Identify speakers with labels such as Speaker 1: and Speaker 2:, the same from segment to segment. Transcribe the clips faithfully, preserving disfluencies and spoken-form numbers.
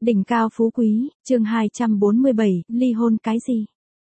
Speaker 1: Đỉnh cao phú quý, chương hai trăm bốn mươi bảy, ly hôn cái gì?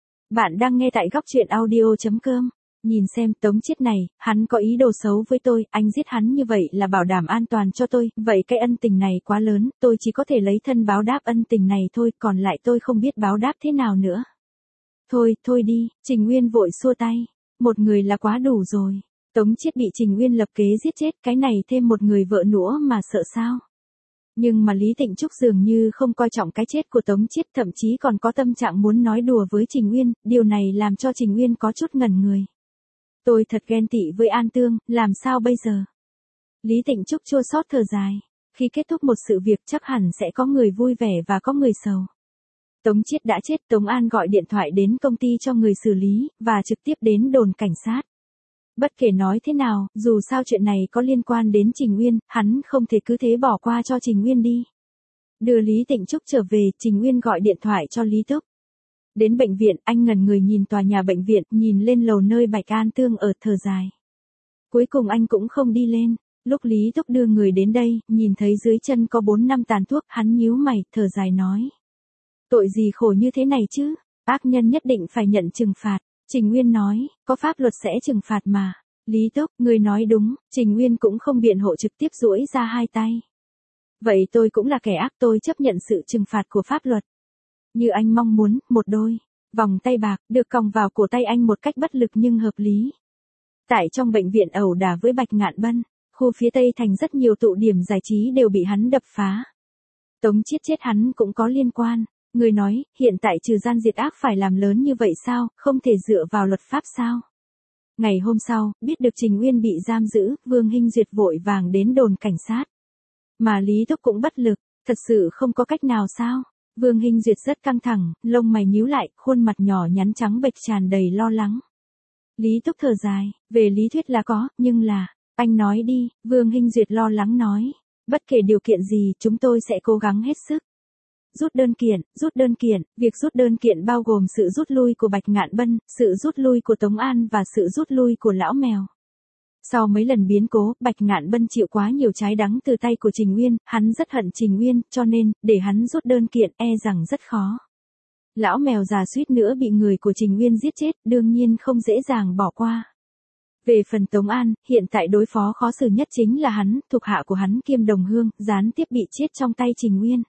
Speaker 1: Bạn đang nghe tại góc truyện audio chấm com. Nhìn xem Tống Chiết này, hắn có ý đồ xấu với tôi, anh giết hắn như vậy là bảo đảm an toàn cho tôi, vậy cái ân tình này quá lớn, tôi chỉ có thể lấy thân báo đáp ân tình này thôi, còn lại tôi không biết báo đáp thế nào nữa. Thôi, thôi đi, Trình Nguyên vội xua tay, một người là quá đủ rồi. Tống Chiết bị Trình Nguyên lập kế giết chết, cái này thêm một người vợ nữa mà sợ sao? Nhưng mà Lý Tịnh Trúc dường như không coi trọng cái chết của Tống Chiết, thậm chí còn có tâm trạng muốn nói đùa với Trình Nguyên, điều này làm cho Trình Nguyên có chút ngẩn người. Tôi thật ghen tị với An Tương, làm sao bây giờ? Lý Tịnh Trúc chua xót thở dài, khi kết thúc một sự việc chắc hẳn sẽ có người vui vẻ và có người sầu. Tống Chiết đã chết, Tống An gọi điện thoại đến công ty cho người xử lý, và trực tiếp đến đồn cảnh sát. Bất kể nói thế nào, dù sao chuyện này có liên quan đến Trình Nguyên, hắn không thể cứ thế bỏ qua cho Trình Nguyên đi. Đưa Lý Tịnh Trúc trở về, Trình Nguyên gọi điện thoại cho Lý Túc. Đến bệnh viện, anh ngẩn người nhìn tòa nhà bệnh viện, nhìn lên lầu nơi Bạch An Tương ở, thở dài. Cuối cùng anh cũng không đi lên. Lúc Lý Túc đưa người đến đây, nhìn thấy dưới chân có bốn năm tàn thuốc, hắn nhíu mày, thở dài nói. Tội gì khổ như thế này chứ, ác nhân nhất định phải nhận trừng phạt. Trình Nguyên nói, có pháp luật sẽ trừng phạt mà. Lý Túc, người nói đúng, Trình Nguyên cũng không biện hộ, trực tiếp duỗi ra hai tay. Vậy tôi cũng là kẻ ác, tôi chấp nhận sự trừng phạt của pháp luật. Như anh mong muốn, một đôi vòng tay bạc được còng vào cổ tay anh một cách bất lực nhưng hợp lý. Tại trong bệnh viện ẩu đả với Bạch Ngạn Bân, khu phía Tây thành rất nhiều tụ điểm giải trí đều bị hắn đập phá. Tống Chiết chết hắn cũng có liên quan. Người nói, hiện tại trừ gian diệt ác phải làm lớn như vậy sao, không thể dựa vào luật pháp sao? Ngày hôm sau, biết được Trình Nguyên bị giam giữ, Vương Hinh Duyệt vội vàng đến đồn cảnh sát. Mà Lý Túc cũng bất lực, thật sự không có cách nào sao? Vương Hinh Duyệt rất căng thẳng, lông mày nhíu lại, khuôn mặt nhỏ nhắn trắng bệch tràn đầy lo lắng. Lý Túc thở dài, về lý thuyết là có, nhưng là, anh nói đi, Vương Hinh Duyệt lo lắng nói. Bất kể điều kiện gì, chúng tôi sẽ cố gắng hết sức. Rút đơn kiện, rút đơn kiện, việc rút đơn kiện bao gồm sự rút lui của Bạch Ngạn Bân, sự rút lui của Tống An và sự rút lui của Lão Mèo. Sau mấy lần biến cố, Bạch Ngạn Bân chịu quá nhiều trái đắng từ tay của Trình Nguyên, hắn rất hận Trình Nguyên, cho nên, để hắn rút đơn kiện e rằng rất khó. Lão Mèo già suýt nữa bị người của Trình Nguyên giết chết, đương nhiên không dễ dàng bỏ qua. Về phần Tống An, hiện tại đối phó khó xử nhất chính là hắn, thuộc hạ của hắn Kiêm Đồng Hương, gián tiếp bị chết trong tay Trình Nguyên.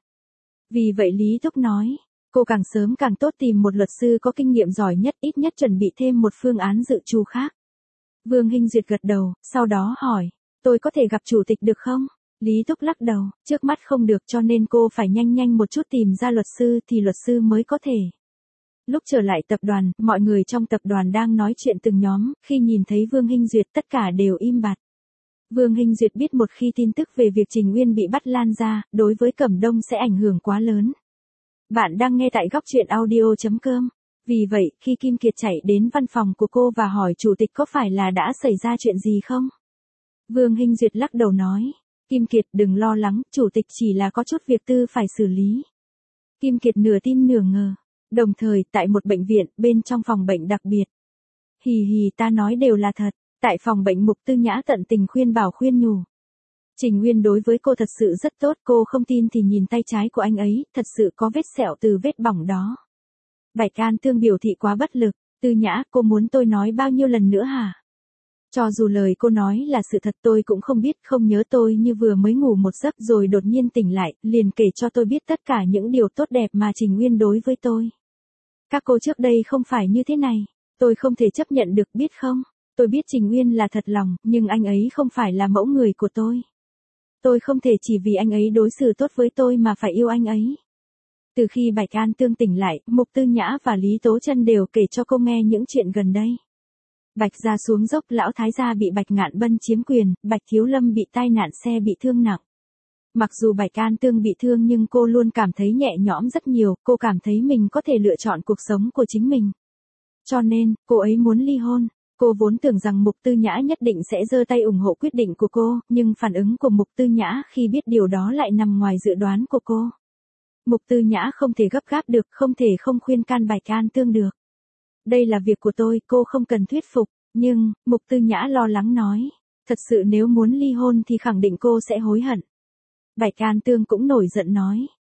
Speaker 1: Vì vậy Lý Túc nói, cô càng sớm càng tốt tìm một luật sư có kinh nghiệm giỏi nhất, ít nhất chuẩn bị thêm một phương án dự trù khác. Vương Hinh Duyệt gật đầu, sau đó hỏi, tôi có thể gặp chủ tịch được không? Lý Túc lắc đầu, trước mắt không được, cho nên cô phải nhanh nhanh một chút tìm ra luật sư thì luật sư mới có thể. Lúc trở lại tập đoàn, mọi người trong tập đoàn đang nói chuyện từng nhóm, khi nhìn thấy Vương Hinh Duyệt tất cả đều im bặt. Vương Hinh Duyệt biết một khi tin tức về việc Trình Nguyên bị bắt lan ra, đối với Cẩm Đông sẽ ảnh hưởng quá lớn. Bạn đang nghe tại góc truyện audio chấm com. Vì vậy, khi Kim Kiệt chạy đến văn phòng của cô và hỏi chủ tịch có phải là đã xảy ra chuyện gì không? Vương Hinh Duyệt lắc đầu nói, Kim Kiệt đừng lo lắng, chủ tịch chỉ là có chút việc tư phải xử lý. Kim Kiệt nửa tin nửa ngờ. Đồng thời, tại một bệnh viện, bên trong phòng bệnh đặc biệt. Hì hì, ta nói đều là thật. Tại phòng bệnh, Mục Tư Nhã tận tình khuyên bảo khuyên nhủ. Trình Nguyên đối với cô thật sự rất tốt, cô không tin thì nhìn tay trái của anh ấy, thật sự có vết sẹo từ vết bỏng đó. Bạch An Tương biểu thị quá bất lực, Tư Nhã, cô muốn tôi nói bao nhiêu lần nữa hả? Cho dù lời cô nói là sự thật tôi cũng không biết, không nhớ, tôi như vừa mới ngủ một giấc rồi đột nhiên tỉnh lại, liền kể cho tôi biết tất cả những điều tốt đẹp mà Trình Nguyên đối với tôi. Các cô trước đây không phải như thế này, tôi không thể chấp nhận được, biết không? Tôi biết Trình Nguyên là thật lòng, nhưng anh ấy không phải là mẫu người của tôi. Tôi không thể chỉ vì anh ấy đối xử tốt với tôi mà phải yêu anh ấy. Từ khi Bạch An Tương tỉnh lại, Mục Tư Nhã và Lý Tố Chân đều kể cho cô nghe những chuyện gần đây. Bạch gia xuống dốc, lão thái gia bị Bạch Ngạn Bân chiếm quyền, Bạch Thiếu Lâm bị tai nạn xe bị thương nặng. Mặc dù Bạch An Tương bị thương nhưng cô luôn cảm thấy nhẹ nhõm rất nhiều, cô cảm thấy mình có thể lựa chọn cuộc sống của chính mình. Cho nên, cô ấy muốn ly hôn. Cô vốn tưởng rằng Mục Tư Nhã nhất định sẽ giơ tay ủng hộ quyết định của cô, nhưng phản ứng của Mục Tư Nhã khi biết điều đó lại nằm ngoài dự đoán của cô. Mục Tư Nhã không thể gấp gáp được, không thể không khuyên can Bạch An Tương được. Đây là việc của tôi, cô không cần thuyết phục, nhưng, Mục Tư Nhã lo lắng nói, thật sự nếu muốn ly hôn thì khẳng định cô sẽ hối hận. Bạch An Tương cũng nổi giận nói,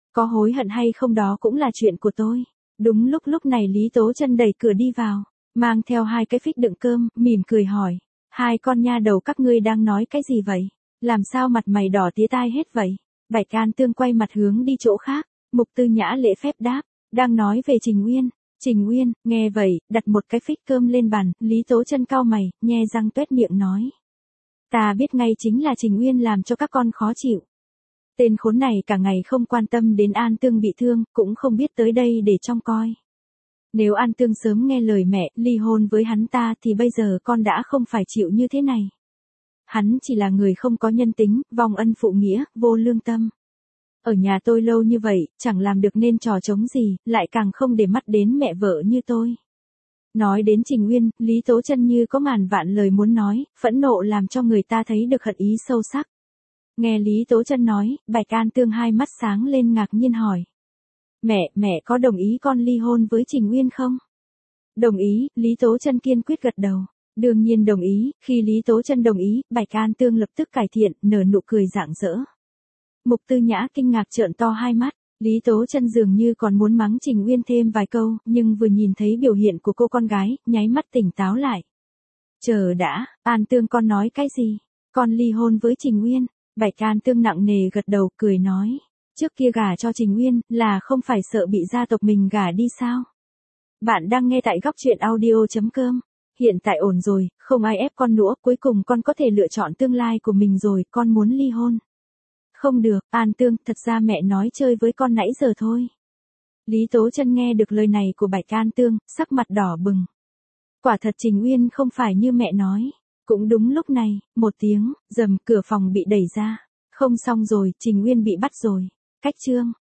Speaker 1: Có hối hận hay không đó cũng là chuyện của tôi. Đúng lúc lúc này Lý Tố Chân đẩy cửa đi vào, mang theo hai cái phích đựng cơm, mỉm cười hỏi. Hai con nha đầu các ngươi đang nói cái gì vậy? Làm sao mặt mày đỏ tía tai hết vậy? Bạch An Tương quay mặt hướng đi chỗ khác, Mục Tư Nhã lễ phép đáp, đang nói về Trình Uyên. Trình Uyên, nghe vậy, đặt một cái phích cơm lên bàn, Lý Tố Chân cau mày, nhe răng tuét miệng nói. Ta biết ngay chính là Trình Uyên làm cho các con khó chịu. Tên khốn này cả ngày không quan tâm đến An Tương bị thương, cũng không biết tới đây để trông coi. Nếu An Tương sớm nghe lời mẹ, ly hôn với hắn ta thì bây giờ con đã không phải chịu như thế này. Hắn chỉ là người không có nhân tính, vong ân phụ nghĩa, vô lương tâm. Ở nhà tôi lâu như vậy, chẳng làm được nên trò trống gì, lại càng không để mắt đến mẹ vợ như tôi. Nói đến Trình Uyên, Lý Tố Chân như có ngàn vạn lời muốn nói, phẫn nộ làm cho người ta thấy được hận ý sâu sắc. Nghe Lý Tố Chân nói, Bạch An Tương hai mắt sáng lên ngạc nhiên hỏi. Mẹ, mẹ có đồng ý con ly hôn với Trình Uyên không? Đồng ý, Lý Tố Chân kiên quyết gật đầu. Đương nhiên đồng ý, khi Lý Tố Chân đồng ý, Bạch An Tương lập tức cải thiện, nở nụ cười rạng rỡ. Mục Tư Nhã kinh ngạc trợn to hai mắt, Lý Tố Chân dường như còn muốn mắng Trình Uyên thêm vài câu, nhưng vừa nhìn thấy biểu hiện của cô con gái, nháy mắt tỉnh táo lại. Chờ đã, An Tương con nói cái gì? Con ly hôn với Trình Uyên? Bạch An Tương nặng nề gật đầu, cười nói. Trước kia gả cho Trình Uyên, là không phải sợ bị gia tộc mình gả đi sao? Bạn đang nghe tại góc truyện audio chấm com. Hiện tại ổn rồi, không ai ép con nữa, cuối cùng con có thể lựa chọn tương lai của mình rồi, con muốn ly hôn. Không được, An Tương, thật ra mẹ nói chơi với con nãy giờ thôi. Lý Tố Chân nghe được lời này của Bạch An Tương, sắc mặt đỏ bừng. Quả thật Trình Uyên không phải như mẹ nói. Cũng đúng lúc này, một tiếng, rầm, cửa phòng bị đẩy ra. Không xong rồi, Trình Uyên bị bắt rồi. Cách chương.